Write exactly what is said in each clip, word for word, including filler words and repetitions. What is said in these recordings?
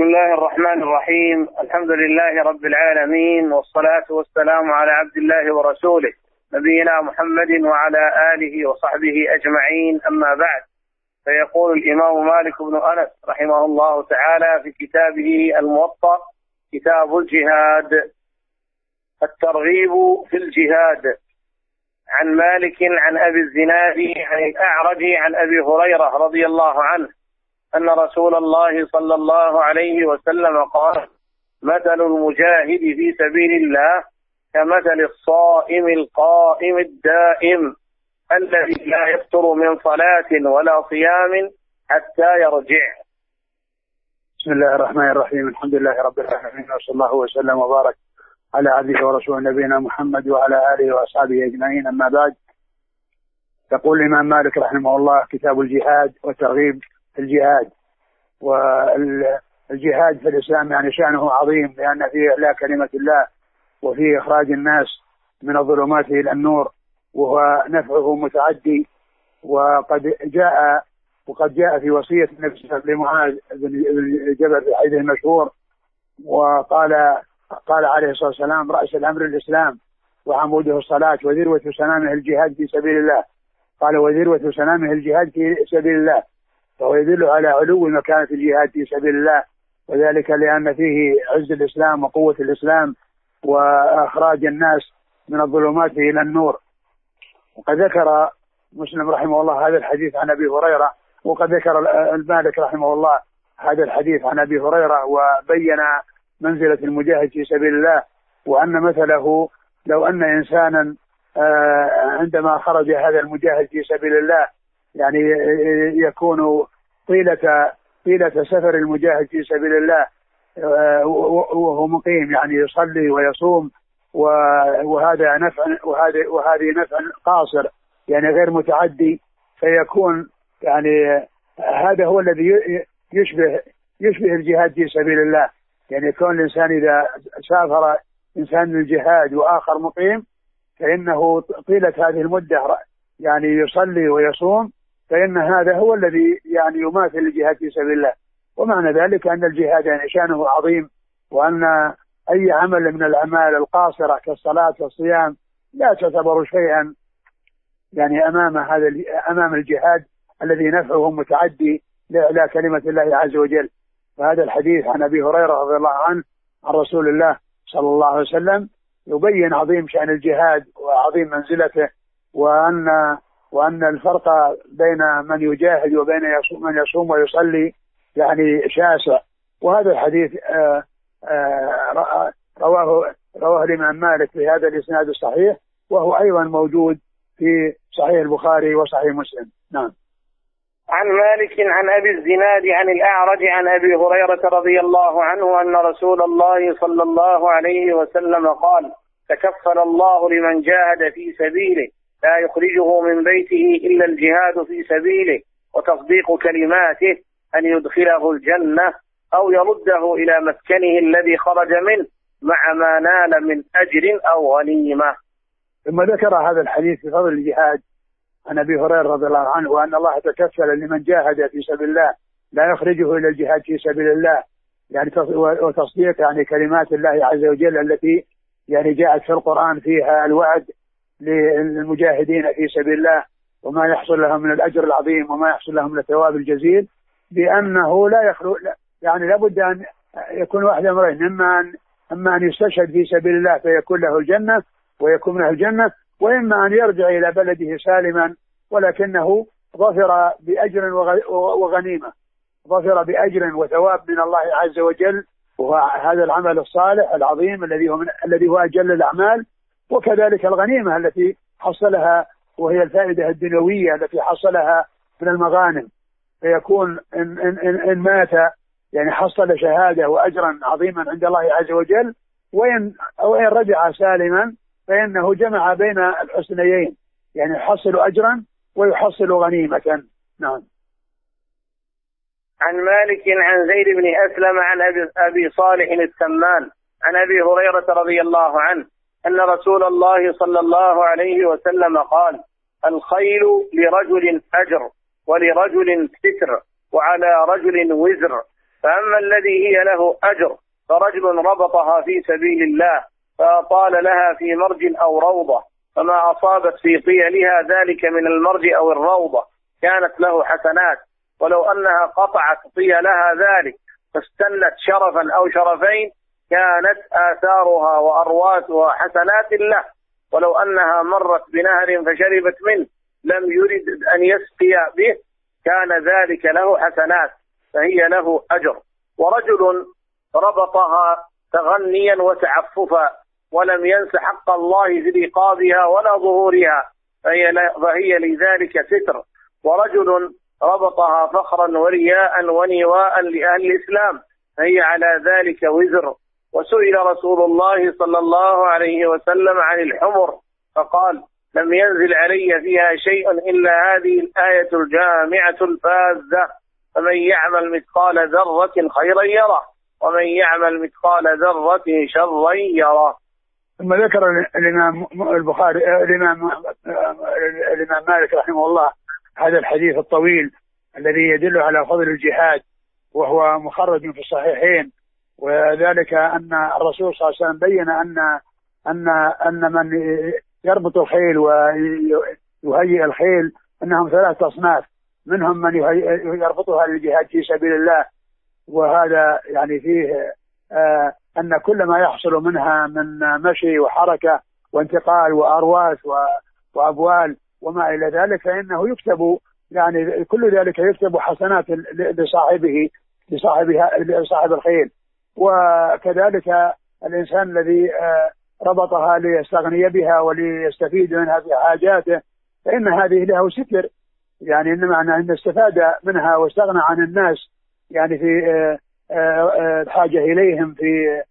بسم الله الرحمن الرحيم. الحمد لله رب العالمين، والصلاة والسلام على عبد الله ورسوله نبينا محمد وعلى آله وصحبه أجمعين، أما بعد. فيقول الإمام مالك بن أنس رحمه الله تعالى في كتابه الموطأ كتاب الجهاد: الترغيب في الجهاد. عن مالك عن أبي الزناد عن الأعرج عن أبي هريرة رضي الله عنه أن رسول الله صلى الله عليه وسلم قال: مثل المجاهد في سبيل الله كمثل الصائم القائم الدائم الذي لا يفطر من صلاة ولا صيام حتى يرجع. بسم الله الرحمن الرحيم. الحمد لله رب العالمين، وصلى الله وسلم وبارك على عبده ورسوله نبينا محمد وعلى آله وأصحابه أجمعين، أما بعد. يقول الإمام مالك رحمه الله: كتاب الجهاد والترغيب في الجهاد. والجهاد في الإسلام يعني شأنه عظيم، لأن فيه إعلاء كلمة الله وفيه إخراج الناس من الظلمات إلى النور، وهو نفعه متعدي. وقد جاء وقد جاء في وصية النبي صلى الله عليه وسلم لمعاذ بن جبل في حديث المشهور، وقال قال عليه الصلاة والسلام: رأس الأمر الإسلام وعموده الصلاة وذروة سنامه الجهاد في سبيل الله. قال: وذروة سنامه الجهاد في سبيل الله، فهو يدل على علو مكانة الجهاد في سبيل الله، وذلك لأن فيه عز الإسلام وقوة الإسلام وإخراج الناس من الظلمات إلى النور. وقد ذكر مسلم رحمه الله هذا الحديث عن أبي هريرة، وقد ذكر المالك رحمه الله هذا الحديث عن أبي هريرة، وبين منزلة المجاهد في سبيل الله، وأن مثله لو أن إنسانا عندما خرج هذا المجاهد في سبيل الله يعني يكون طيلة طيلة سفر المجاهد في سبيل الله وهو مقيم، يعني يصلي ويصوم، وهذا نفع وهذه وهذه نفع قاصر يعني غير متعدي، فيكون يعني هذا هو الذي يشبه يشبه الجهاد في سبيل الله. يعني يكون الإنسان إذا سافر إنسان للجهاد وآخر مقيم، فإنه طيلة هذه المدة يعني يصلي ويصوم، فإن هذا هو الذي يعني يماثل الجهاد في سبيل الله. ومعنى ذلك أن الجهاد يعني شأنه عظيم، وأن أي عمل من الأعمال القاصرة كالصلاة والصيام لا تعتبر شيئا يعني أمام هذا أمام الجهاد الذي نفعه متعدي لإعلاء كلمة الله عز وجل. فهذا الحديث عن أبي هريرة رضي الله عنه عن رسول الله صلى الله عليه وسلم يبين عظيم شأن الجهاد وعظيم منزلته، وأن وأن الفرق بين من يجاهد وبين من يصوم ويصلي يعني شاسع. وهذا الحديث آآ آآ رواه رواه الإمام مالك في هذا الإسناد الصحيح، وهو أيضا موجود في صحيح البخاري وصحيح مسلم. نعم. عن مالك عن أبي الزناد عن الأعرج عن أبي هريرة رضي الله عنه أن رسول الله صلى الله عليه وسلم قال: تكفل الله لمن جاهد في سبيله لا يخرجه من بيته إلا الجهاد في سبيله وتصديق كلماته أن يدخله الجنة أو يرده إلى مسكنه الذي خرج منه مع ما نال من أجر أو غنيمة. ثم ذكر هذا الحديث في فضل الجهاد عن أبي هريرة رضي الله عنه، وأن الله تكفل لمن جاهد في سبيل الله لا يخرجه إلى الجهاد في سبيل الله، يعني وتصديق يعني كلمات الله عز وجل التي يعني جاءت في القرآن فيها الوعد للمجاهدين في سبيل الله وما يحصل لهم من الأجر العظيم وما يحصل لهم من الثواب الجزيل، بأنه لا يخلو يعني لابد أن يكون واحد أمرين: إما أن إما أن يستشهد في سبيل الله فيكون له الجنة ويكون له الجنة، وإما أن يرجع إلى بلده سالما ولكنه ظفر بأجر وغنيمة، ظفر بأجر وثواب من الله عز وجل، وهو هذا العمل الصالح العظيم الذي هو من الذي هو أجل الأعمال. وكذلك الغنيمة التي حصلها وهي الفائدة الدنيوية التي حصلها من المغانم، فيكون إن, إن, إن مات يعني حصل شهادة وأجرا عظيما عند الله عز وجل، وإن, وإن رجع سالما فإنه جمع بين الحسنيين، يعني يحصل أجرا ويحصل غنيمة. نعم. عن مالك عن زيد بن أسلم عن أبي صالح السمان عن أبي هريرة رضي الله عنه أن رسول الله صلى الله عليه وسلم قال: الخيل لرجل أجر ولرجل ستر وعلى رجل وزر، فأما الذي هي له أجر فرجل ربطها في سبيل الله فأطال لها في مرج أو روضة فما أصابت في طيلها ذلك من المرج أو الروضة كانت له حسنات، ولو أنها قطعت طيلها ذلك فاستنت شرفا أو شرفين كانت آثارها وأرواتها حسنات له، ولو أنها مرت بنهر فشربت منه لم يرد أن يسقي به كان ذلك له حسنات فهي له أجر. ورجل ربطها تغنيا وتعففا ولم ينس حق الله في رقابها ولا ظهورها فهي, فهي لذلك ستر. ورجل ربطها فخرا ورياء ونواء لأهل الإسلام فهي على ذلك وزر. وسئل رسول الله صلى الله عليه وسلم عن الحمر فقال لم ينزل علي فيها شيء إلا هذه الآية الجامعة الفاذة فمن يعمل مثقال ذرة خيرا يره ومن يعمل مثقال ذرة شرا يره. ثم ذكر الإمام البخاري الإمام الإمام مالك رحمه الله هذا الحديث الطويل الذي يدل على فضل الجهاد وهو مخرج في الصحيحين، وذلك أن الرسول صلى الله عليه وسلم بين أن أن أن من يربط الخيل ويهيئ الخيل أنهم ثلاثة أصناف، منهم من يربطها للجهاد في سبيل الله، وهذا يعني فيه آه أن كل ما يحصل منها من مشي وحركة وانتقال وأرواث وأبوال وما إلى ذلك فإنه يكتب يعني كل ذلك يكتب حسنات لصاحبه لصاحبها لصاحب الخيل. وكذلك الإنسان الذي ربطها ليستغني بها وليستفيد منها في حاجاته فإن هذه له ستر، يعني إن معنى أن استفاد منها واستغنى عن الناس يعني في الحاجة إليهم في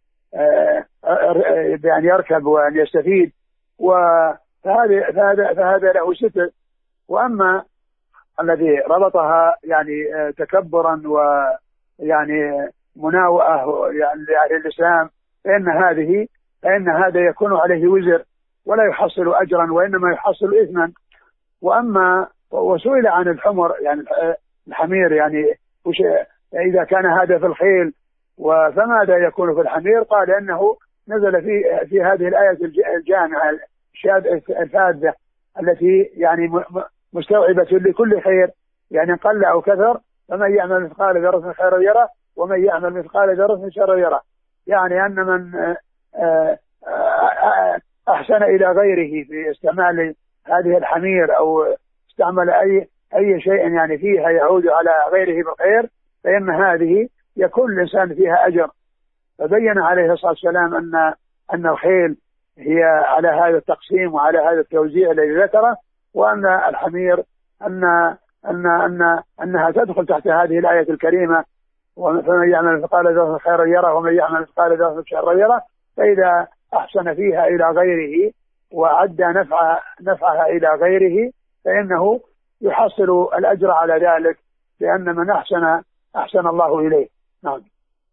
بأن يركب وأن يستفيد، فهذا فهذا فهذا له ستر. وأما الذي ربطها يعني تكبرا ويعني مناوئة يعني لأهل الإسلام فإن هذه فإن هذا يكون عليه وزر ولا يحصل أجرا وإنما يحصل إثما. وأما وسئل عن الحمر يعني الحمير يعني إذا كان هذا في الخيل فماذا يكون في الحمير؟ قال أنه نزل في في هذه الآية الجامعة الفاذة التي يعني مستوعبة لكل خير، يعني قل أو كثر، فمن يعمل مثقال ذرة خيرا يره ومن يعمل مثقال ذرة شرا يره، يعني أن من أحسن إلى غيره في استعمال هذه الحمير أو استعمل أي أي شيء يعني فيها يعود على غيره بالخير فإن هذه يكون الإنسان فيها أجر. فبين عليه الصلاة والسلام أن أن الخيل هي على هذا التقسيم وعلى هذا التوزيع الذي ذكره، وأن الحمير أن أن أن أنها تدخل تحت هذه الآية الكريمة فمن يعمل مثقال ذرة خيرا يره ومن يعمل مثقال ذرة شرا يره. فإذا أحسن فيها إلى غيره وعد نفع نفعها إلى غيره فإنه يحصل الأجر على ذلك، لأن من أحسن أحسن الله إليه. نعم.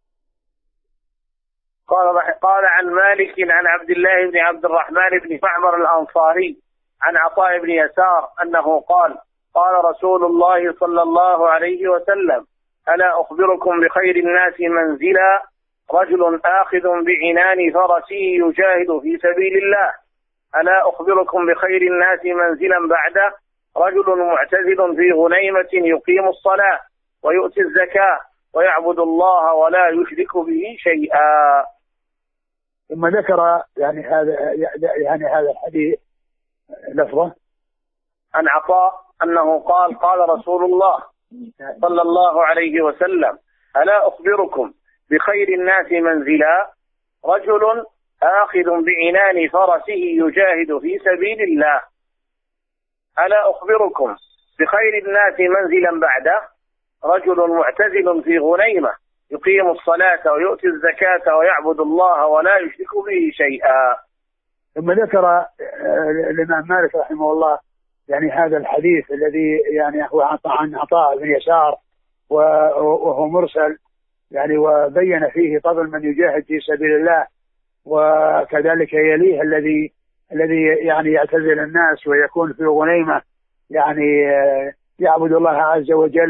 قال قال عن مالك عن عبد الله بن عبد الرحمن بن معمر الأنصاري عن عطاء بن يسار أنه قال قال رسول الله صلى الله عليه وسلم ألا أخبركم بخير الناس منزلا رجل آخذ بعنان فرسه يجاهد في سبيل الله. ألا أخبركم بخير الناس منزلا بعده رجل معتزل في غنيمة يقيم الصلاة ويؤتي الزكاة ويعبد الله ولا يشرك به شيئا. ثم ذكر يعني هذا يعني هذا الحديث لفظه عن عطاء أنه قال قال رسول الله صلى الله عليه وسلم ألا أخبركم بخير الناس منزلا رجل آخذ بعنان فرسه يجاهد في سبيل الله. ألا أخبركم بخير الناس منزلا بعده رجل معتزل في غنيمة يقيم الصلاة ويؤتي الزكاة ويعبد الله ولا يشرك به شيئا. ثم ذكر الإمام مالك رحمه الله يعني هذا الحديث الذي يعني هو عن عطاء بن يسار وهو مرسل يعني وبين فيه فضل من يجاهد في سبيل الله، وكذلك يليه الذي الذي يعني يعتزل الناس ويكون في غنيمة يعني يعبد الله عز وجل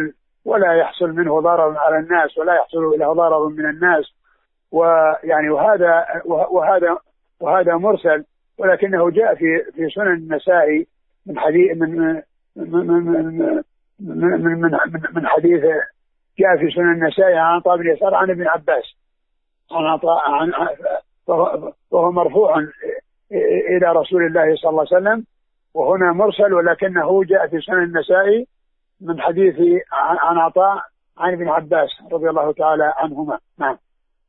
ولا يحصل منه ضرر على الناس ولا يحصل له ضرر من الناس. ويعني وهذا وهذا وهذا مرسل، ولكنه جاء في في سنن النسائي من حديث من من من من, من, من حديث جاء في سنن النسائي عن عطاء بن يسار عن ابن عباس عن عطاء عن وهو مرفوع إلى رسول الله صلى الله عليه وسلم، وهنا مرسل ولكنه جاء في سنن النسائي من حديث عن عطاء عن ابن عباس رضي الله تعالى عنهما. نعم.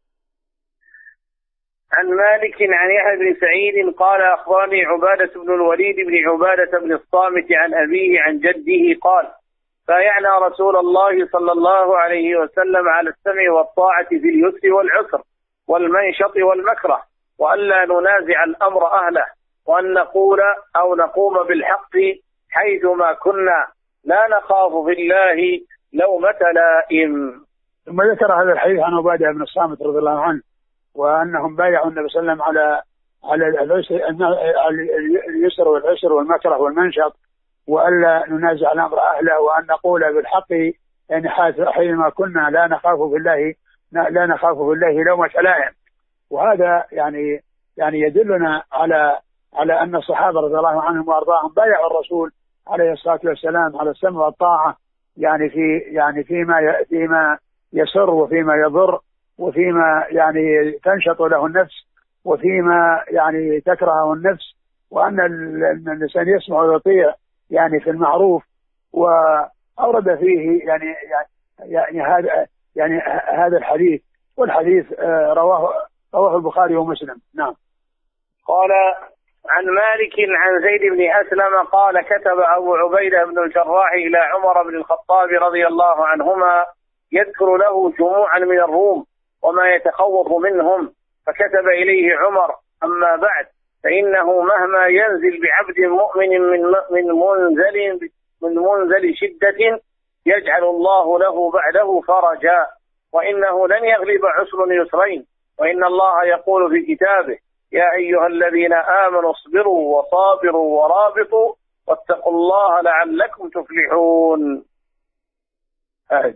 عن مالك عن يحيى بن سعيد قال أخبرني عبادة بن الوليد بن عبادة بن الصامت عن أبيه عن جده قال بايعنا رسول الله صلى الله عليه وسلم على السمع والطاعة في اليسر والعسر والمنشط والمكره، وألا ننازع الأمر أهله، وأن نقول أو نقوم بالحق حيثما كنا، لا نخاف في الله لومة لائم. ثم ذكر هذا الحديث عن عبادة بن الصامت رضي الله عنه وأنهم بايعوا النبي صلى الله عليه وسلم على على اليسر والعسر والمكره والمنشط، وألا ننازع الأمر أهله، وأن نقول بالحق يعني حيثما كنا، لا نخاف في الله لا نخاف في الله لومة لائم. وهذا يعني يعني يدلنا على على أن الصحابة رضي الله عنهم وأرضاهم بايعوا الرسول عليه الصلاة والسلام على السمع والطاعة، يعني في يعني فيما فيما يسر وفيما يضر وفيما يعني تنشط له النفس وفيما يعني تكرهه النفس، وأن الإنسان يسمع ويطيع يعني في المعروف. وأورد فيه يعني يعني هذا يعني هذا الحديث، والحديث رواه رواه البخاري ومسلم. نعم. قال عن مالك عن زيد بن أسلم قال كتب أبو عبيدة بن الجراح إلى عمر بن الخطاب رضي الله عنهما يذكر له جموعا من الروم وما يتخوف منهم، فكتب إليه عمر أما بعد فإنه مهما ينزل بعبد مؤمن من من منزل من منزل شدة يجعل الله له بعده فرجا، وإنه لن يغلب عسر يسرين، وإن الله يقول في كتابه يا أيها الذين آمنوا اصبروا وصابروا ورابطوا واتقوا الله لعلكم تفلحون. آه.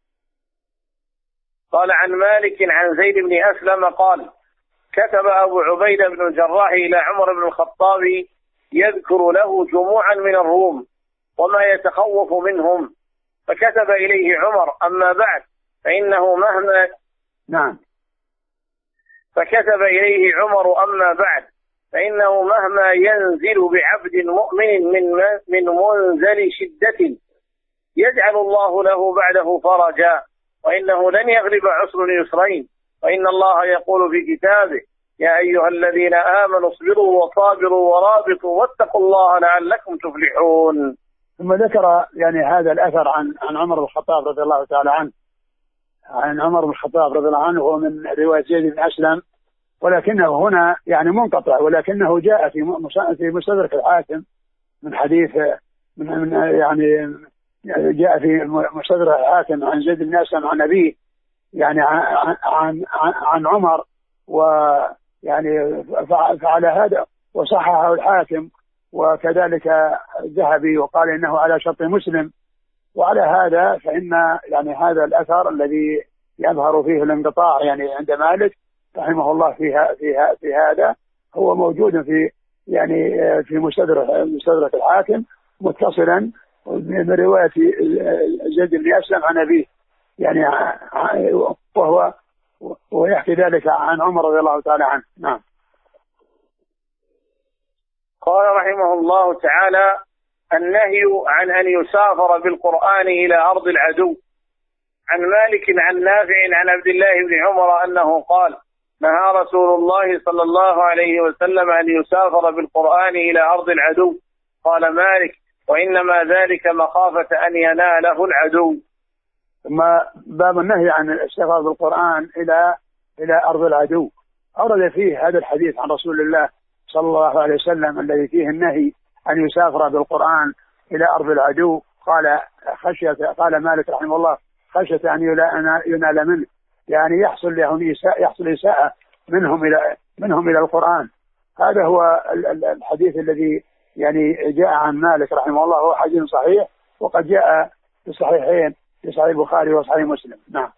قال عن مالك عن زيد بن أسلم قال كتب أبو عبيدة بن الجراح إلى عمر بن الخطاب يذكر له جموعا من الروم وما يتخوف منهم، فكتب إليه عمر أما بعد فإنه مهما نعم فكتب إليه عمر أما بعد فإنه مهما ينزل بعبد مؤمن من من منزل شدة يجعل الله له بعده فرجا، وإنه لن يغلب عسر يسرين، وإن الله يقول في كتابه يا أيها الذين آمنوا اصبروا وصابروا ورابطوا واتقوا الله لعلكم تفلحون. ثم ذكر يعني هذا الأثر عن عن عمر بن الخطاب رضي الله تعالى عنه عن عمر بن الخطاب رضي الله عنه هو من رواية زيد بن أسلم، ولكنه هنا يعني منقطع، ولكنه جاء في في مستدرك الحاكم من حديث من, من يعني جاء في مستدرك الحاكم عن زيد بن أسلم عن أبيه يعني عن عن, عن عمر، ويعني فعلى هذا وصححه الحاكم وكذلك الذهبي وقال إنه على شرط مسلم. وعلى هذا فإن يعني هذا الأثر الذي يظهر فيه الانقطاع يعني عند مالك رحمه الله فيها فيها في هذا هو موجود في يعني في مستدرك مستدرك الحاكم متصلا من رواية زيد بن أسلم عن أبيه يعني وهو ويحكي ذلك عن عمر رضي الله تعالى عنه. نعم. قال رحمه الله تعالى النهي عن أن يسافر بالقرآن إلى أرض العدو. عن مالك عن نافع عن عبد الله بن عمر أنه قال نهى رسول الله صلى الله عليه وسلم أن يسافر بالقرآن إلى أرض العدو. قال مالك وإنما ذلك مخافة أن يناله العدو. ثم باب النهي عن السفر بالقرآن إلى إلى أرض العدو، أورد فيه هذا الحديث عن رسول الله صلى الله عليه وسلم الذي فيه النهي أن يسافر بالقرآن إلى أرض العدو. قال خشية قال مالك رحمه الله خشية أن ينال منه، يعني يحصل لهم إساءة يحصل إساءة منهم إلى منهم إلى القرآن. هذا هو الحديث الذي يعني جاء عن مالك رحمه الله، هو حديث صحيح وقد جاء في الصحيحين في صحيح البخاري وصحيح مسلم. نعم.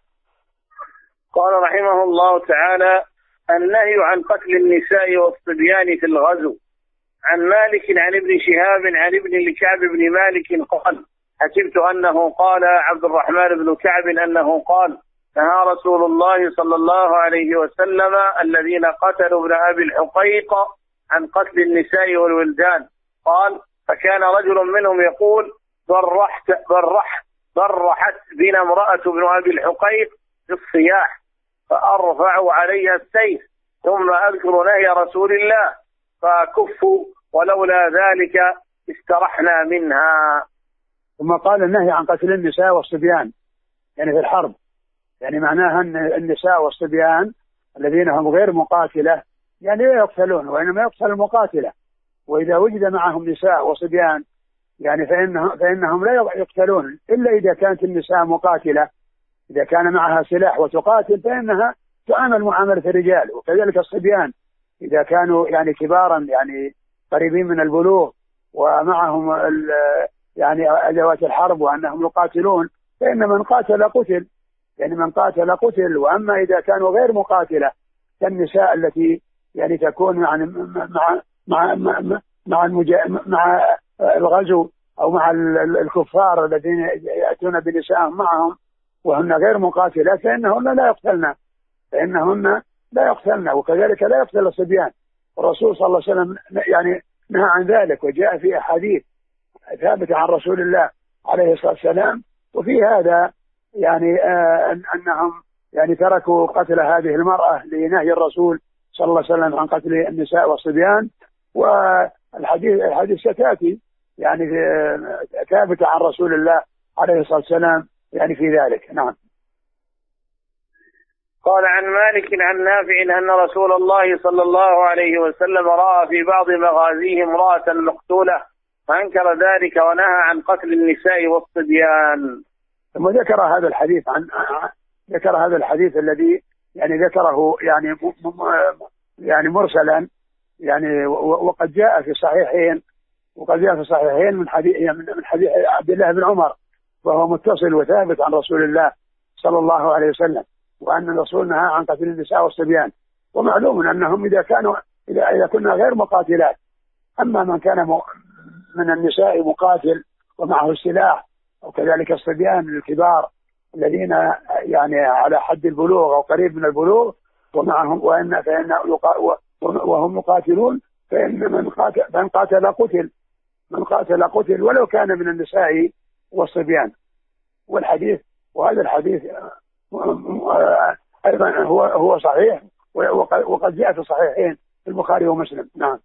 قال رحمه الله تعالى: النهي عن قتل النساء والصبيان في الغزو. عن مالك عن ابن شهاب عن ابن لكعب بن مالك قال: حسبت أنه قال عبد الرحمن بن كعب أنه قال: نهى رسول الله صلى الله عليه وسلم الذين قتلوا ابن أبي الحقيق عن قتل النساء والولدان. قال: فكان رجل منهم يقول: برحت برحت برحت بنا امرأة ابن أبي الحقيق في الصياح، فأرفع عليها السيف ثم أذكر نهي رسول الله فكفوا، ولولا ذلك استرحنا منها. ثم قال: النهي عن قتل النساء والصبيان يعني في الحرب، يعني معناها أن النساء والصبيان الذين هم غير مقاتلة يعني لا يقتلون، وإنما يقتل المقاتلة. وإذا وجد معهم نساء وصبيان يعني فإنهم, فإنهم لا يقتلون إلا إذا كانت النساء مقاتلة. إذا كان معها سلاح وتقاتل فإنها تعامل معاملة الرجال. وكذلك الصبيان إذا كانوا يعني كبارا يعني قريبين من البلوغ ومعهم يعني أدوات الحرب وأنهم يقاتلون، فإن من قاتل قتل، يعني من قاتل قتل. وأما إذا كانوا غير مقاتلة كالنساء التي يعني تكون يعني مع مع مع مع, المجا... مع الغزو أو مع الكفار الذين يأتون بنسائهم معهم وهن غير مقاتلة، فإنهن لا يقتلن فإنهن لا يقتلن وكذلك لا يقتل الصبيان. والرسول صلى الله عليه وسلم يعني نهى عن ذلك، وجاء في أحاديث ثابتة عن رسول الله عليه الصلاة والسلام. وفي هذا يعني آه أنهم يعني تركوا قتل هذه المرأة لنهي الرسول صلى الله عليه وسلم عن قتل النساء والصبيان. والحديث الحديث ستأتي يعني ثابتة عن رسول الله عليه الصلاة والسلام يعني في ذلك. نعم. قال: عن مالك عن نافع أن رسول الله صلى الله عليه وسلم رأى في بعض مغازيه امرأة مقتولة فأنكر ذلك ونهى عن قتل النساء والصبيان. ثم ذكر هذا الحديث عن ذكر هذا الحديث الذي يعني ذكره يعني يعني مرسلا يعني وقد جاء في الصحيحين وقد جاء في الصحيحين من حديث من حديث عبد الله بن عمر، وهو متصل وثابت عن رسول الله صلى الله عليه وسلم، وأن الرسول نهى عن قتل النساء والصبيان. ومعلوم أنهم إذا كانوا إذا إذا كنا غير مقاتلات. أما من كان من النساء مقاتل ومعه السلاح، وكذلك الصبيان الكبار الذين يعني على حد البلوغ أو قريب من البلوغ ومعهم وإن فإن وهم مقاتلون، فإن من قاتل من قاتل قتل من قاتل قتل ولو كان من النساء والصبيان. والحديث وهذا الحديث أيضا هو هو صحيح وقد جاء في الصحيحين في البخاري ومسلم. نعم.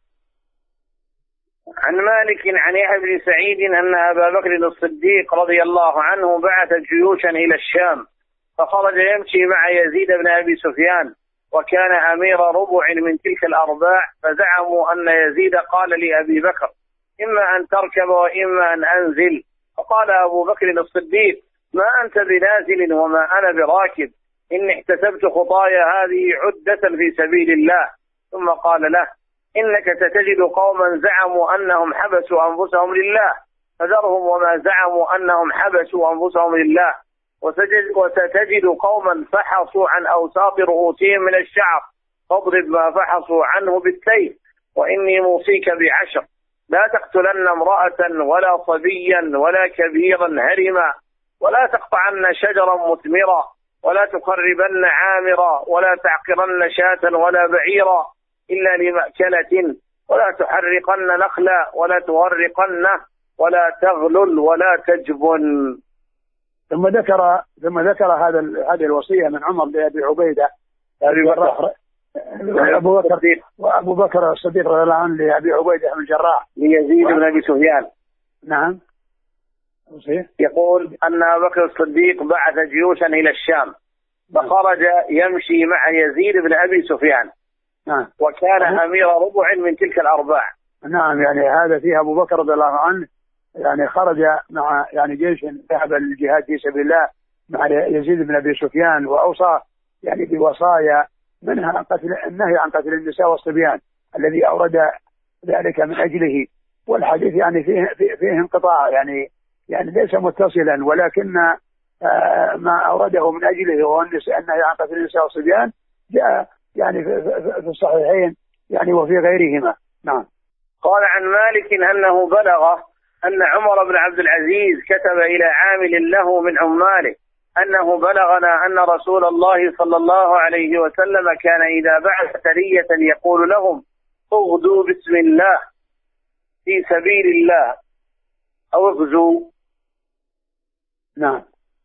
عن مالك عن يحيى بن سعيد أن أبا بكر الصديق رضي الله عنه بعث جيوشا إلى الشام، فخرج يمشي مع يزيد بن أبي سفيان وكان أمير ربع من تلك الأرباع، فزعموا أن يزيد قال لأبي بكر: إما أن تركب وإما أن أنزل. فقال أبو بكر الصديق: ما أنت بنازل وما أنا براكب، إني احتسبت خطايا هذه عدة في سبيل الله. ثم قال له: إنك ستجد قوما زعموا أنهم حبسوا أنفسهم لله، فذرهم وما زعموا أنهم حبسوا أنفسهم لله، وستجد قوما فحصوا عن أوساط رؤوسهم من الشعر، فاضرب ما فحصوا عنه بالسيف. وإني موصيك بعشر: لا تقتلن امرأة ولا صبيا ولا كبيرا هرما، ولا تقطعن شجرا مثمرا، ولا تخربن عامرا، ولا تعقرن شاة ولا بعيرا إلا لمأكلة، ولا تحرقن نخلا ولا تغرقنه، ولا تغلل ولا تجبن. ثم ذكر ثم ذكر هذا هذه الوصية من عمر لأبي عبيدة أبي بكر أبو بكر وأبو بكر الصديق رضي الله عنه لأبي عبيدة بن الجراح ليزيد بن أبي سفيان. نعم. يقول أن أبو بكر الصديق بعث جيوشا إلى الشام، فخرج يمشي مع يزيد بن أبي سفيان. نعم. وكان أمير ربع من تلك الأرباع. نعم. يعني هذا فيه أبو بكر رضي الله عنه يعني خرج مع يعني جيش ذهب للجهاد في سبيل الله مع يزيد بن أبي سفيان، وأوصى يعني بوصايا منها قتل النهي عن قتل النساء والصبيان الذي أورد ذلك من أجله. والحديث يعني فيه فيه انقطاع يعني يعني ليس متصلا، ولكن ما أورده من أجله وهو النهي عن قتل النساء والصبيان جاء يعني في الصحيحين يعني وفي غيرهما. نعم. قال عن مالك أنه بلغ أن عمر بن عبد العزيز كتب إلى عامل له من عماله أنه بلغنا أن رسول الله صلى الله عليه وسلم كان إذا بعث سرية يقول لهم اغدوا بسم الله في سبيل الله أو اغزوا. نعم.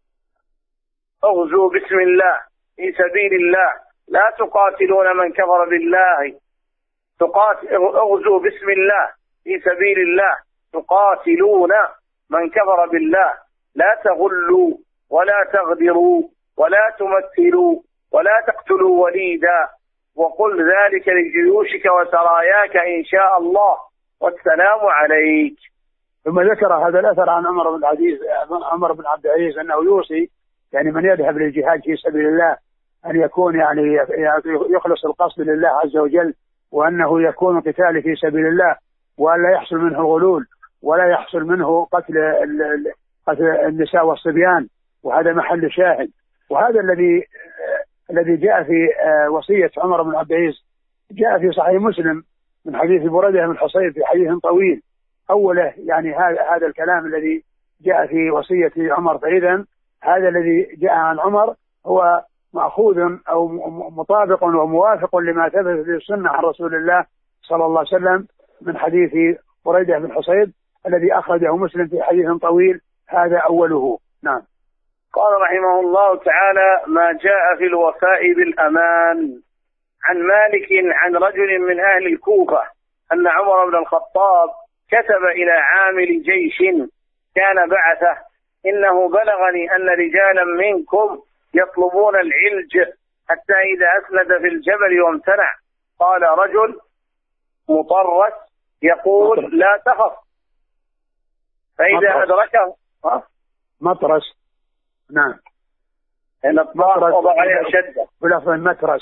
اغزوا بسم الله في سبيل الله لا تقاتلون من كفر بالله تقاتل اغزوا بسم الله في سبيل الله تقاتلون من كفر بالله لا تغلوا ولا تغدروا ولا تمثلوا ولا تقتلوا وليدا وقل ذلك لجيوشك وسراياك إن شاء الله والسلام عليك. ثم ذكر هذا الأثر عن عمر بن العزيز عمر بن عبد العزيز أنه يوصي يعني من يذهب للجهاد في سبيل الله أن يكون يعني يخلص القصد لله عز وجل، وأنه يكون قتال في سبيل الله ولا يحصل منه غلول ولا يحصل منه قتل قتل النساء والصبيان، وهذا محل شاهد. وهذا الذي الذي جاء في وصية عمر بن عبد العزيز جاء في صحيح مسلم من حديث بريدة بن الحصيب في حديث طويل أوله يعني هذا هذا الكلام الذي جاء في وصية عمر. فإذا هذا الذي جاء عن عمر هو مأخوذ أو مطابق وموافق لما ثبت في السنة عن رسول الله صلى الله عليه وسلم من حديث بريدة بن الحصيب الذي أخرجه مسلم في حديث طويل هذا أوله. نعم. قال رحمه الله تعالى ما جاء في الوفاء بالأمان. عن مالك عن رجل من أهل الكوفة أن عمر بن الخطاب كتب إلى عامل جيش كان بعثه إنه بلغني أن رجالا منكم يطلبون العلج حتى إذا أسند في الجبل وامتنع قال رجل مطرس يقول مطرس. لا تخف فإذا مطرس. أدركه مطرس. نعم. إن الطاق وضع عليها شدة بلفظ مترس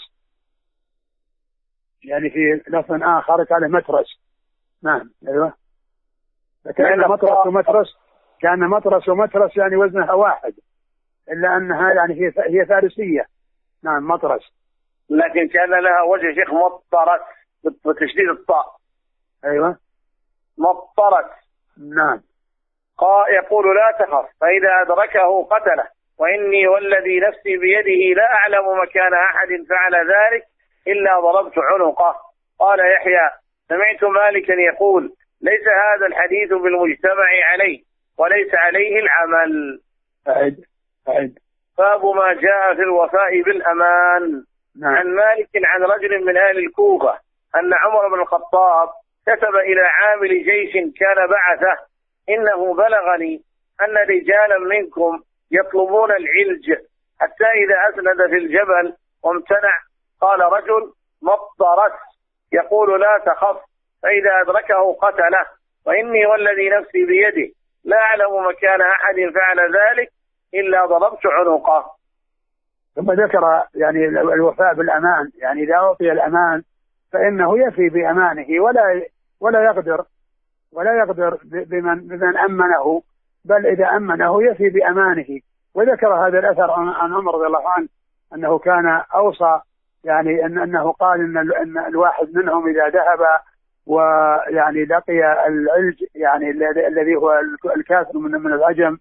يعني في لفظ آخر قال مترس. نعم. أيوة. كان مطرس ومترس كان مطرس ومترس يعني وزنها واحد إلا أنها يعني هي هي فارسية. نعم مطرس. لكن كان لها وجه شيخ مطرس بتشديد الطاء. أيوة. مطرس. نعم. قال يقول لا تخف فإذا أدركه قتله وإني والذي نفسي بيده لا أعلم مكان أحد فعل ذلك إلا ضربت عنقه. قال يحيى سمعت مالكا يقول ليس هذا الحديث بالمجتمع عليه وليس عليه العمل. أعد. أعد. باب ما جاء في الوفاء بالأمان. نعم. عن مالك عن رجل من أهل الكوفة أن عمر بن الخطاب كتب إلى عامل جيش كان بعثه إنه بلغني أن رجالا منكم يطلبون العلج حتى إذا أسند في الجبل وامتنع قال رجل مطرس يقول لا تخف فإذا أدركه قتله وإني والذي نفسي بيده لا أعلم مكان أحد فعل ذلك إلا ضربت عنقه. ثم ذكر يعني الوفاء بالأمان يعني إذا أعطي الأمان فإنه يفي بأمانه ولا ولا يقدر ولا يقدر بمن بمن أمنه بل إذا أمنه يفي بأمانه. وذكر هذا الأثر عن عمر رضي الله عنه أنه كان أوصى يعني أن أنه قال إن أن الواحد منهم إذا ذهب ويعني لقي العلج يعني الذي هو الكافر من من العجم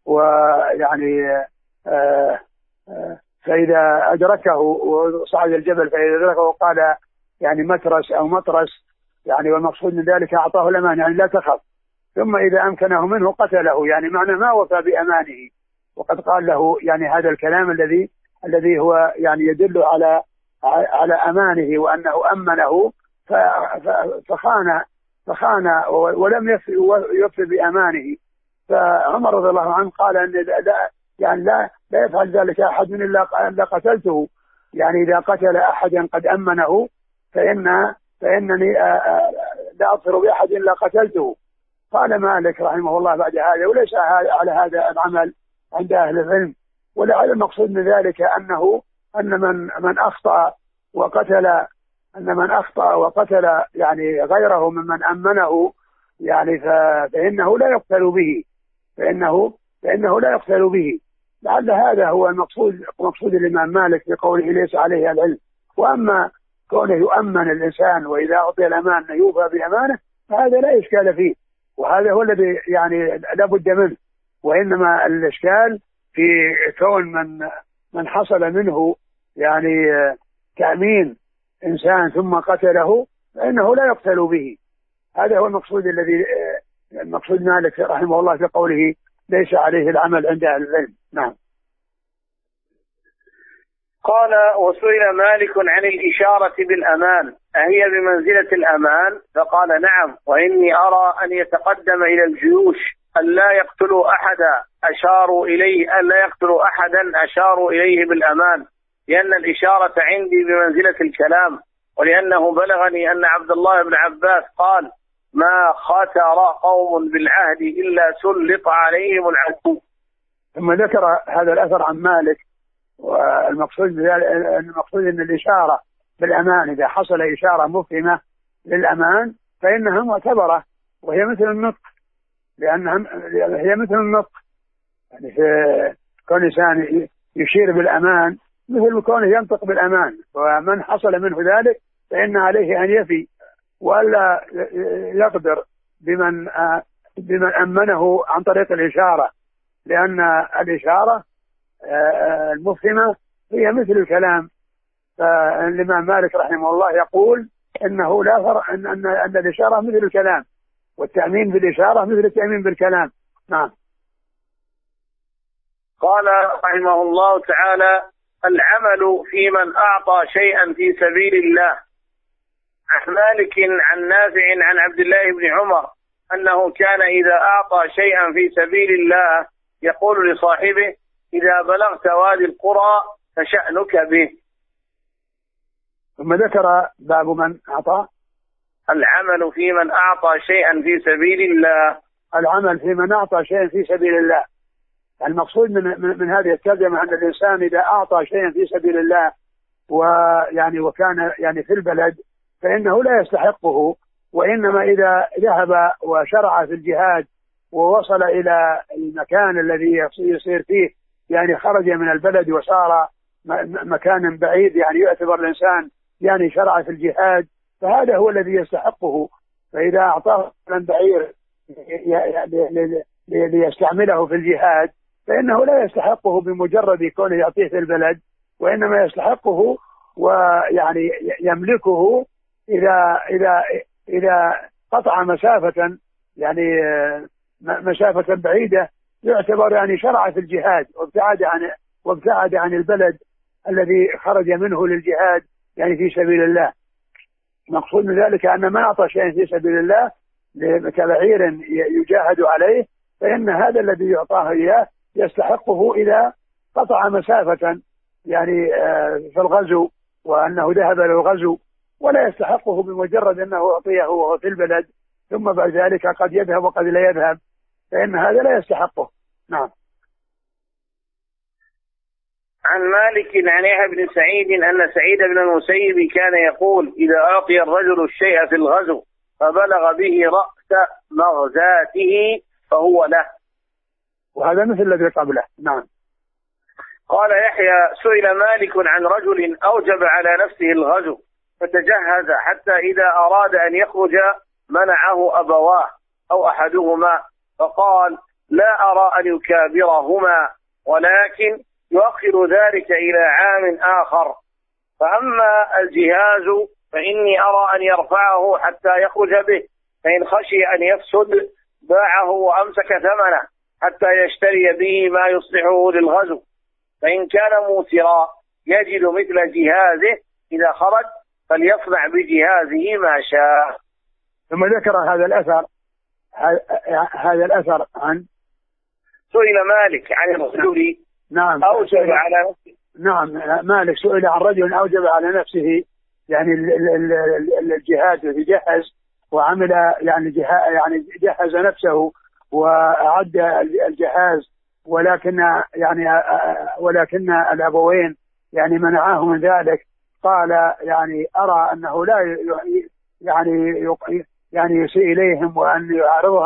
ويعني آه آه فإذا أدركه وصعد الجبل فإذا أدركه قال يعني مترس أو مطرس يعني والمقصود من ذلك أعطاه الأمان يعني لا تخف ثم إذا أمكنه منه قتله يعني معنى ما وفى بأمانه. وقد قال له يعني هذا الكلام الذي الذي هو يعني يدل على على أمانه وأنه أمنه فخان فخان ولم يفي بأمانه. فعمر رضي الله عنه قال أن لا يعني لا لا يفعل ذلك أحد من إلا قتلته يعني إذا قتل أحدا قد أمنه فإن فإنني لا أظفر بأحد إلا قتلته. قال مالك رحمه الله بعد هذا وليس على هذا العمل عند أهل العلم ولعل المقصود من ذلك أنه أن من من أخطأ وقتل أن من أخطأ وقتل يعني غيره ممن أمنه يعني فإنه لا يقتل به فإنه فإنه لا يقتل به لعل هذا هو المقصود مقصود الإمام مالك بقوله ليس عليه العلم. وأما كونه يؤمن الإنسان وإذا أعطي الأمان يوفى بأمانه فهذا لا إشكال فيه، وهذا هو الذي يعني لا بد منه. وإنما الإشكال في كون من من حصل منه يعني تأمين إنسان ثم قتله فإنه لا يقتل به. هذا هو المقصود الذي المقصود مالك رحمه الله في قوله ليس عليه العمل عند أهل العلم. نعم. قال: وسئل مالك عن الإشارة بالأمان أهي بمنزلة الأمان؟ فقال: نعم، وإني أرى أن يتقدم إلى الجيوش أن لا يقتلوا أحدا أشاروا إليه أن لا يقتلوا أحدا أشاروا إليه بالأمان، لأن الإشارة عندي بمنزلة الكلام، ولأنه بلغني أن عبد الله بن عباس قال: ما خاتر قوم بالعهد إلا سلط عليهم العدو. ثم ذكر هذا الأثر عن مالك، والمقصود المقصود أن الإشارة بالأمان إذا حصل إشارة مفهمة للأمان فإنها معتبرة، وهي مثل النطق، لأنها هي مثل النطق، يعني في كون إنسان يشير بالأمان مثل كونه ينطق بالأمان، ومن حصل منه ذلك فإن عليه أن يفي ولا يقدر بمن بمن أمنه عن طريق الإشارة، لأن الإشارة المفهمة هي مثل الكلام. فالإمام مالك رحمه الله يقول إنه لا فرق أن أن أن الإشارة مثل الكلام، والتأمين بالإشارة مثل التأمين بالكلام. نعم. قال رحمه الله تعالى: العمل في من أعطى شيئا في سبيل الله. عن مالك عن نافع عن عبد الله بن عمر أنه كان إذا أعطى شيئا في سبيل الله يقول لصاحبه: إذا بلغت وادي القرى فشأنك به. ثم ذكر باب من أعطى العمل في من أعطى شيئا في سبيل الله. العمل في من أعطى شيئا في سبيل الله. المقصود من, من, من هذه الترجمة أن الإنسان إذا أعطى شيئا في سبيل الله ويعني وكان يعني في البلد فإنه لا يستحقه، وإنما إذا ذهب وشرع في الجهاد ووصل إلى المكان الذي يصير فيه يعني خرج من البلد وصار مكان بعيد يعني يعتبر الإنسان يعني شرع في الجهاد، فهذا هو الذي يستحقه. فإذا أعطاه من بعير ليستعمله في الجهاد فإنه لا يستحقه بمجرد كونه يعطيه في البلد، وإنما يستحقه ويعني يملكه إذا إذا إذا قطع مسافة يعني مسافة بعيدة يعتبر يعني شرع في الجهاد وابتعد عن وابتعد عن البلد الذي خرج منه للجهاد يعني في سبيل الله. مقصود من ذلك أن من أعطى شيئا في سبيل الله كبعير يجاهد عليه فإن هذا الذي يعطاه إياه يستحقه إذا قطع مسافة يعني في الغزو وأنه ذهب للغزو، ولا يستحقه بمجرد أنه أعطيه وهو في البلد ثم بعد ذلك قد يذهب وقد لا يذهب، فإن هذا لا يستحقه. نعم. عن مالك عن يحيى بن سعيد أن سعيد بن المسيب كان يقول: إذا أعطي الرجل الشيء في الغزو فبلغ به رأس مغزاته فهو له. وهذا مثل الذي قبله. نعم. قال يحيى: سئل مالك عن رجل أوجب على نفسه الغزو فتجهز حتى إذا أراد أن يخرج منعه أبواه أو أحدهما، فقال: لا أرى أن يكابرهما، ولكن يؤخر ذلك إلى عام آخر. فأما الجهاز فإني أرى أن يرفعه حتى يخرج به، فإن خشي أن يفسد باعه وأمسك ثمنه حتى يشتري به ما يصلحه للغزو، فإن كان موسرا يجد مثل جهازه إذا خرج فليصنع بجهازه ما شاء. ثم ذكر هذا الأثر هذا الأثر عن سئل مالك عن الرجل نعم أوجب على نفسه. نعم مالك سئل عن رجل أوجب على نفسه يعني الجهاد يجهز وعمل يعني يعني جهز نفسه وأعد الجهاز، ولكن يعني ولكن الأبوين يعني منعاه من ذلك. قال يعني أرى أنه لا يعني يعني يسيء إليهم وأن يعارضهم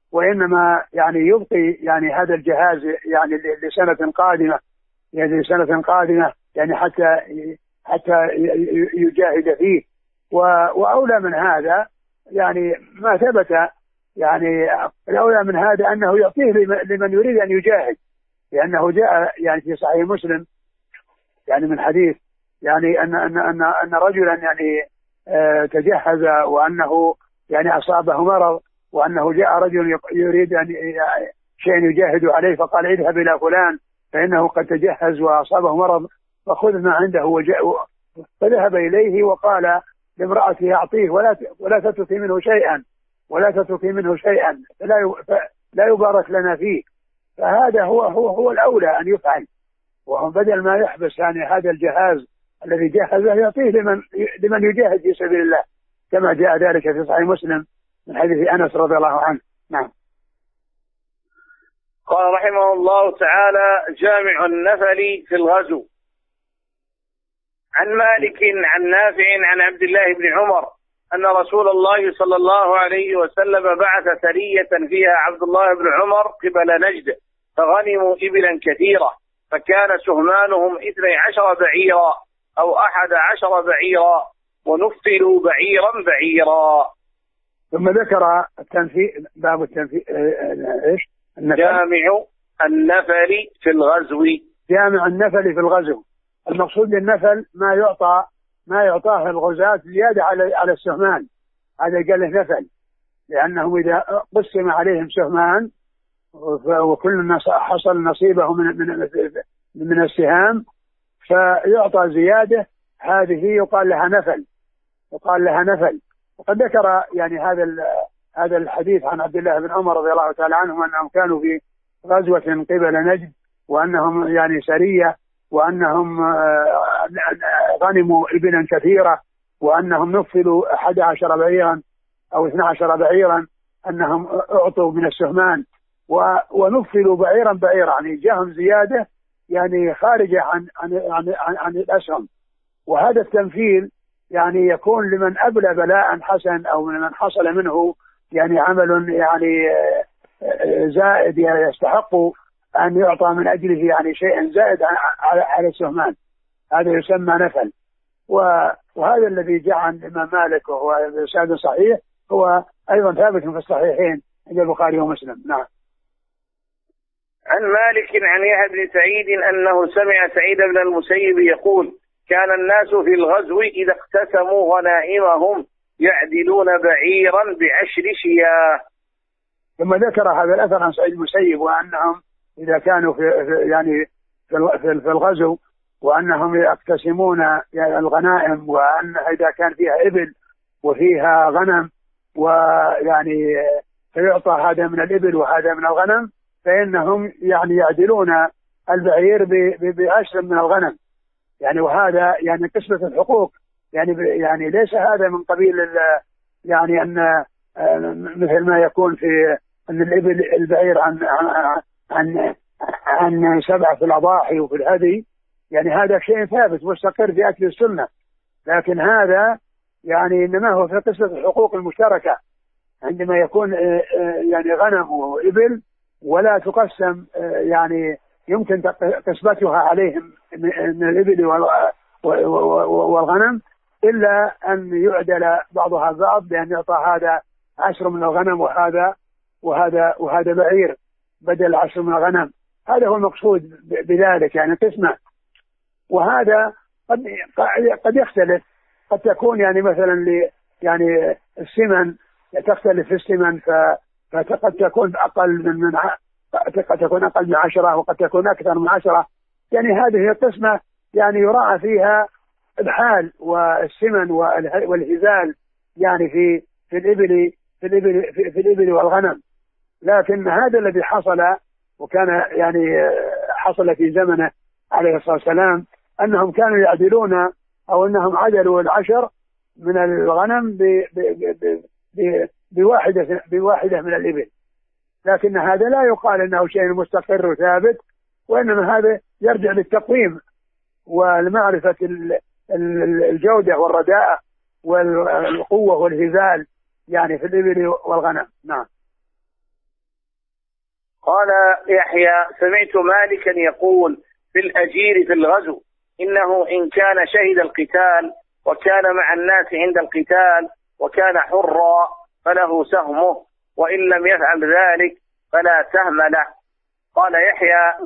وإنما يعني يبقي يعني هذا الجهاز يعني لسنة قادمة، يعني لسنة قادمة يعني حتى حتى يجاهد فيه. وأولى من هذا يعني ما ثبت، يعني الأولى من هذا أنه يعطيه لمن يريد أن يجاهد، لأنه جاء يعني في صحيح مسلم يعني من حديث يعني أن أن أن, أن رجلا يعني آه تجهز وأنه يعني أصابه مرض، وأنه جاء رجل يريد أن شيء يجاهد عليه، فقال اذهب إلى فلان فإنه قد تجهز وأصابه مرض فخذ ما عنده وجاء. فذهب إليه وقال لامرأته أعطيه ولا ولا تتركي منه شيئا ولا تتركي منه شيئا فلا لا يبارك لنا فيه. فهذا هو هو هو الأولى أن يفعل، وهم بدل ما يحبس يعني هذا الجهاز الذي جهزه يعطيه لمن لمن يجاهد في سبيل الله، كما جاء ذلك في صحيح مسلم من حديث أنس رضي الله عنه. نعم. قال رحمه الله تعالى: جامع النفل في الغزو. عن مالك عن نافع عن عبد الله بن عمر أن رسول الله صلى الله عليه وسلم بعث سرية فيها عبد الله بن عمر قبل نجد، فغنموا إبلا كثيرة، فكان سهمانهم اثني عشر بعيرا أو أحد عشر بعيرا، ونفلوا بعيرا بعيرا. ثم ذكر التنفيذ، باب التنفيذ ايش؟ جامع النفل في الغزو. جامع النفل في الغزو، المقصود بالنفل ما يعطى ما يعطاه الغزاة زيادة على على السهمان، هذا قال له نفل، لأنهم إذا قسم عليهم سهمان وكل الناس حصل نصيبه من من من السهام فيعطى زيادة، هذه يقال لها نفل، يقال لها نفل. وقد ذكر يعني هذا هذا الحديث عن عبد الله بن عمر رضي الله تعالى عنهم أنهم كانوا في غزوة قبل نجد، وأنهم يعني سرية، وأنهم غنموا إبلا كثيرة، وأنهم نفلوا أحد عشر بعيرا أو اثنى عشر بعيرا، أنهم أعطوا من السهمان ونفلوا بعيرا بعيرا، يعني جاهم زيادة يعني خارجة عن عن عن, عن, عن الأسهم. وهذا التنفيل يعني يكون لمن أبلى بلاء حسن أو لمن حصل منه يعني عمل يعني زائد يستحق أن يعطى من أجله يعني شيء زائد على السهمان، هذا يسمى نفل. وهذا الذي جاء عن الإمام مالك وهو إسناد صحيح هو أيضا ثابت في الصحيحين عند البخاري ومسلم. نعم. عن مالك عن يحيى بن سعيد أنه سمع سعيد بن المسيب يقول: كان الناس في الغزو إذا اقتسموا غنائمهم يعدلون بعيرا بعشر شياه. ثم ذكر هذا الأثر عن سعيد المسيب وأنهم إذا كانوا في يعني في الغزو وأنهم يقتسمون يعني الغنائم، وأن إذا كان فيها إبل وفيها غنم ويعني فيعطى هذا من الإبل وهذا من الغنم، فإنهم يعني يعدلون البعير بعشر من الغنم يعني. وهذا يعني قسمة الحقوق يعني يعني ليس هذا من قبيل يعني أن مثل ما يكون في أن الإبل البعير عن عن عن, عن سبعة في الأضاحي وفي الهدي، يعني هذا شيء ثابت مستقر في أكل السنة، لكن هذا يعني إنما هو في قسمة الحقوق المشتركة عندما يكون يعني غنم وإبل ولا تقسم يعني يمكن قسمتها عليهم من الإبل والغنم إلا أن يعدل بعضها بعض، بأن يعطى هذا عشر من الغنم وهذا وهذا وهذا بعير بدل عشر من الغنم. هذا هو المقصود بذلك يعني قسمة. وهذا قد قد يختلف، قد تكون يعني مثلا ل يعني السمن تختلف في السمن، فقد تكون أقل من من قد تكون أقل من عشرة وقد تكون أكثر من عشرة، يعني هذه القسمة يعني يراعى فيها الحال والسمن والهزال يعني في في الإبل في الإبل في, في الإبل والغنم. لكن هذا الذي حصل وكان يعني حصل في زمنه عليه الصلاة والسلام أنهم كانوا يعدلون أو أنهم عدلوا العشر من الغنم ب ب ب ب بواحدة بواحدة من الإبل، لكن هذا لا يقال أنه شيء مستقر وثابت، وإنما هذا يرجع للتقويم والمعرفة الجودة والرداءة والقوة والهزال يعني في الإبل والغنم. نعم. قال يحيى: سمعت مالكا يقول في الأجير في الغزو إنه إن كان شهد القتال وكان مع الناس عند القتال وكان حرا فله سهمه، وإن لم يفعل ذلك فلا سهم له. قال يحيى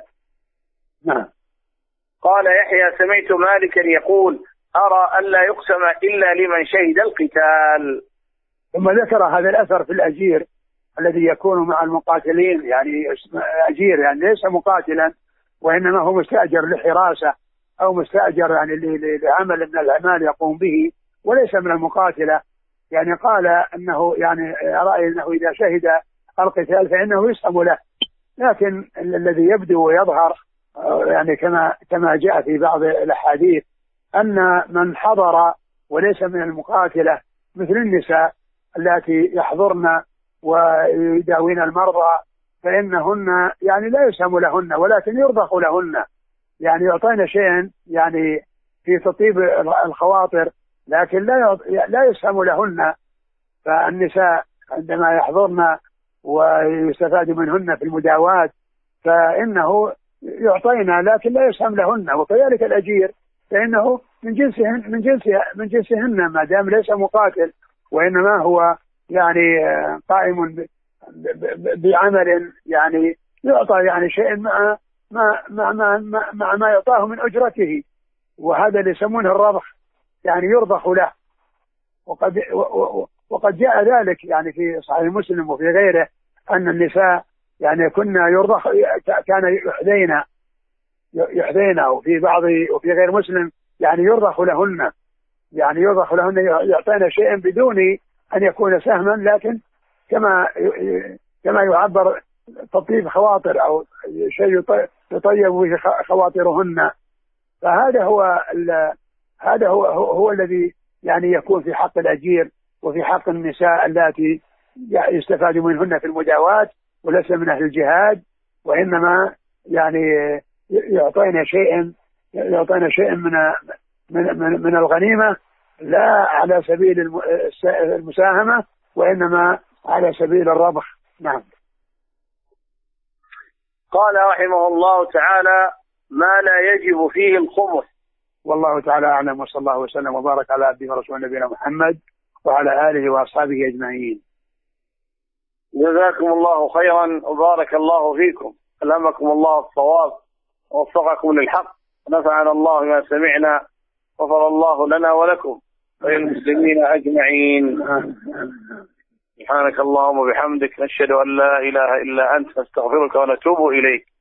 نعم. قال يحيى: سمعت مالكا يقول أرى ألا يقسم إلا لمن شهد القتال. ثم ذكر هذا الأثر في الأجير الذي يكون مع المقاتلين، يعني أجير يعني ليس مقاتلا وإنما هو مستأجر لحراسة أو مستأجر يعني لعمل من الأعمال يقوم به وليس من المقاتلة. يعني قال أنه يعني رأي أنه إذا شهد القتال فإنه يسهم له، لكن الذي يبدو ويظهر يعني كما كما جاء في بعض الأحاديث أن من حضر وليس من المقاتلة مثل النساء التي يحضرن ويداوين المرضى فإنهن يعني لا يسهم لهن ولكن يرضخ لهن، يعني يعطين شيئا يعني في تطيب الخواطر لكن لا لا يسهم لهن. فالنساء عندما يحضرن ويستفاد منهن في المداواة فإنه يعطينا لكن لا يسهم لهن، وكذلك الأجير فإنه من جنسهن من جنسها من جنسهن ما دام ليس مقاتل وإنما هو يعني قائم بعمل يعني يعطى يعني شيء مع ما مع ما مع ما يعطاه من أجرته، وهذا اللي يسمونه الرضخ يعني يرضخ له. وقد وقد جاء ذلك يعني في صحيح مسلم وفي غيره أن النساء يعني كنا يرضخ كان يحذين يحذين وفي بعض وفي غير مسلم يعني يرضخ لهن، يعني يرضخ لهن يعطينا شيئا بدون أن يكون سهما لكن كما كما يعبر تطيب خواطر أو شيء يطيب به خواطرهن. فهذا هو هذا هو هو الذي يعني يكون في حق الأجير وفي حق النساء اللاتي يستفاد منهن في المداواة وليس من أهل الجهاد، وإنما يعني يعطينا شيئا يعطينا شيئا من من من, من الغنيمة لا على سبيل المساهمة وإنما على سبيل الربح. نعم. قال رحمه الله تعالى: ما لا يجب فيه الخمس. والله تعالى أعلم، وصلى الله وسلم وبارك على عبده ورسوله نبينا محمد وعلى آله وأصحابه أجمعين. جزاكم الله خيرا وبارك الله فيكم، ألهمكم الله الصواب ووفقكم للحق، ونفعنا الله ما سمعنا، غفر الله لنا ولكم وللمسلمين أجمعين. سبحانك اللهم وبحمدك، نشهد أن لا إله إلا أنت، نستغفرك ونتوب إليك.